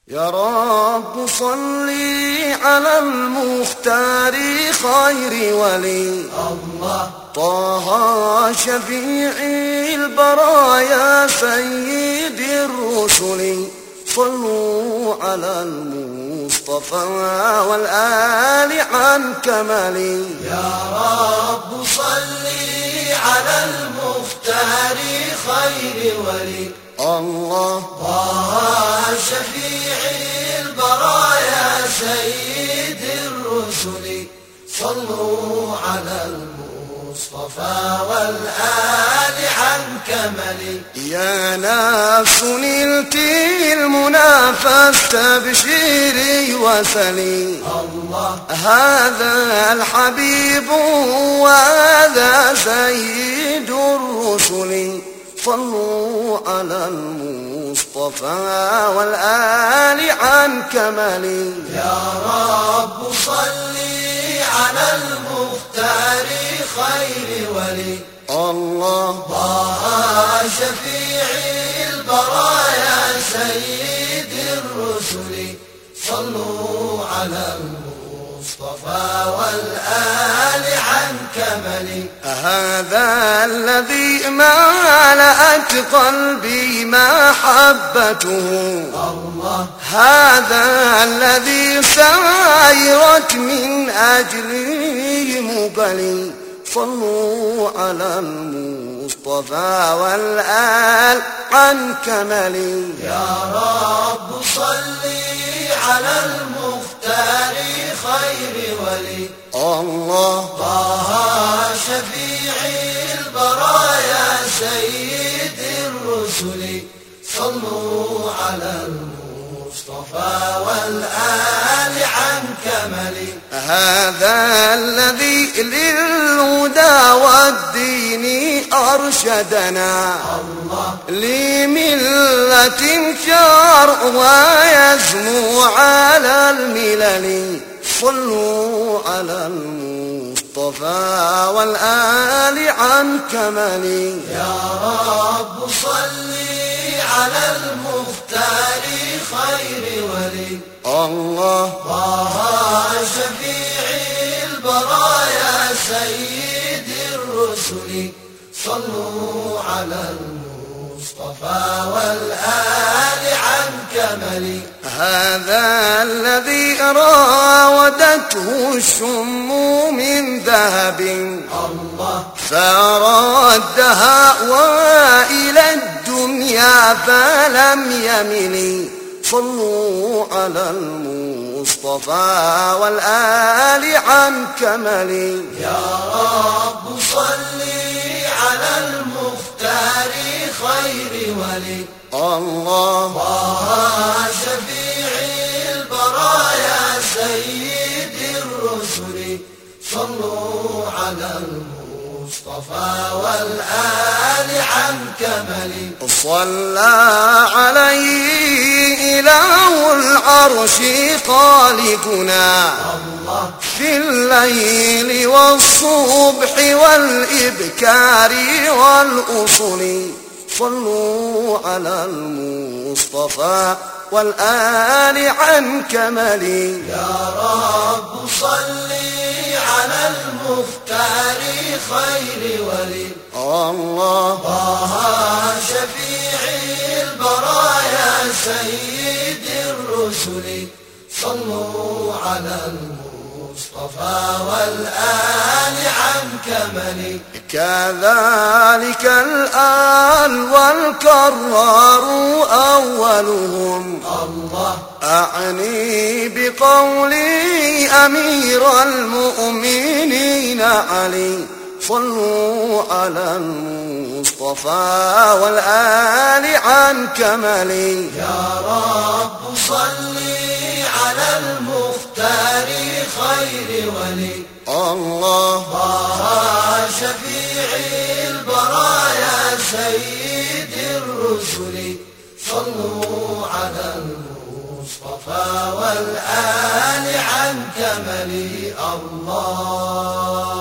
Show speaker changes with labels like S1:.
S1: يا رب صل على المختار خير ولي
S2: الله
S1: طه شفيع البرايا سيد الرسل. صلوا على المصطفى والآل عن كمالي.
S2: يا رب صل على المختار خير ولي
S1: الله
S2: طه شفيع البرايا سيد الرسل. صلوا على المصطفى والآل عن كمل.
S1: يا نفس نلت المنى فاستبشري وسلي.
S2: الله
S1: هذا الحبيب وهذا سيد الرسل. صلوا على المصطفى والآل عن كمل.
S2: يا رب صل على المختار خير ولي
S1: الله
S2: طه شفيع البرايا سيد الرسل. صلوا على المصطفى والآل عن كمل.
S1: هذا الذي ملأت قلبي محبته.
S2: الله
S1: هذا الذي سايرت من أجله مقلي. صلوا على المصطفى والآل عن كملي.
S2: يا رب صل على المختار خير ولي
S1: الله
S2: طه شفيع البرايا سيد الرسل. صلوا على المصطفى والآل عن كمل.
S1: هذا الذي للهدى والدين أرشدنا.
S2: الله
S1: لملة شرعها يسمو على الملل. صلوا على المصطفى والآل عن كمل.
S2: يا رب صل على المختار خير ولي
S1: الله
S2: طه شفيع البرايا سيد الرسل. صلوا على المصطفى والآل عن كمل.
S1: هذا الذي راودته الشم من ذهب.
S2: الله
S1: فردها وإلى الدنيا فلم يمل. صلوا على المصطفى والآل عن كمل.
S2: يا رب صل على المختار خير ولي
S1: الله
S2: طه شفيع البرايا سيد الرسل. صلوا على المصطفى والآل عن كمل.
S1: صلى عليه إله العرش خالقنا.
S2: الله
S1: في الليل والصبح والإبكار والأصل. صلوا على المصطفى والآل عن كمل.
S2: يا رب صل على المختار خير ولي
S1: الله
S2: طه شفيع البرايا سيد الرسل. صلوا على المصطفى والآل عن كمل.
S1: كذلك الآل والكرار أولهم.
S2: الله
S1: أعني بقولي أمير المؤمنين علي. صلوا على المصطفى والآل عن كمل.
S2: يا رب صل على المختار خير ولي
S1: الله
S2: طه شفيع البرايا سيد الرسل. صلوا على المصطفى والآل عن كمل. الله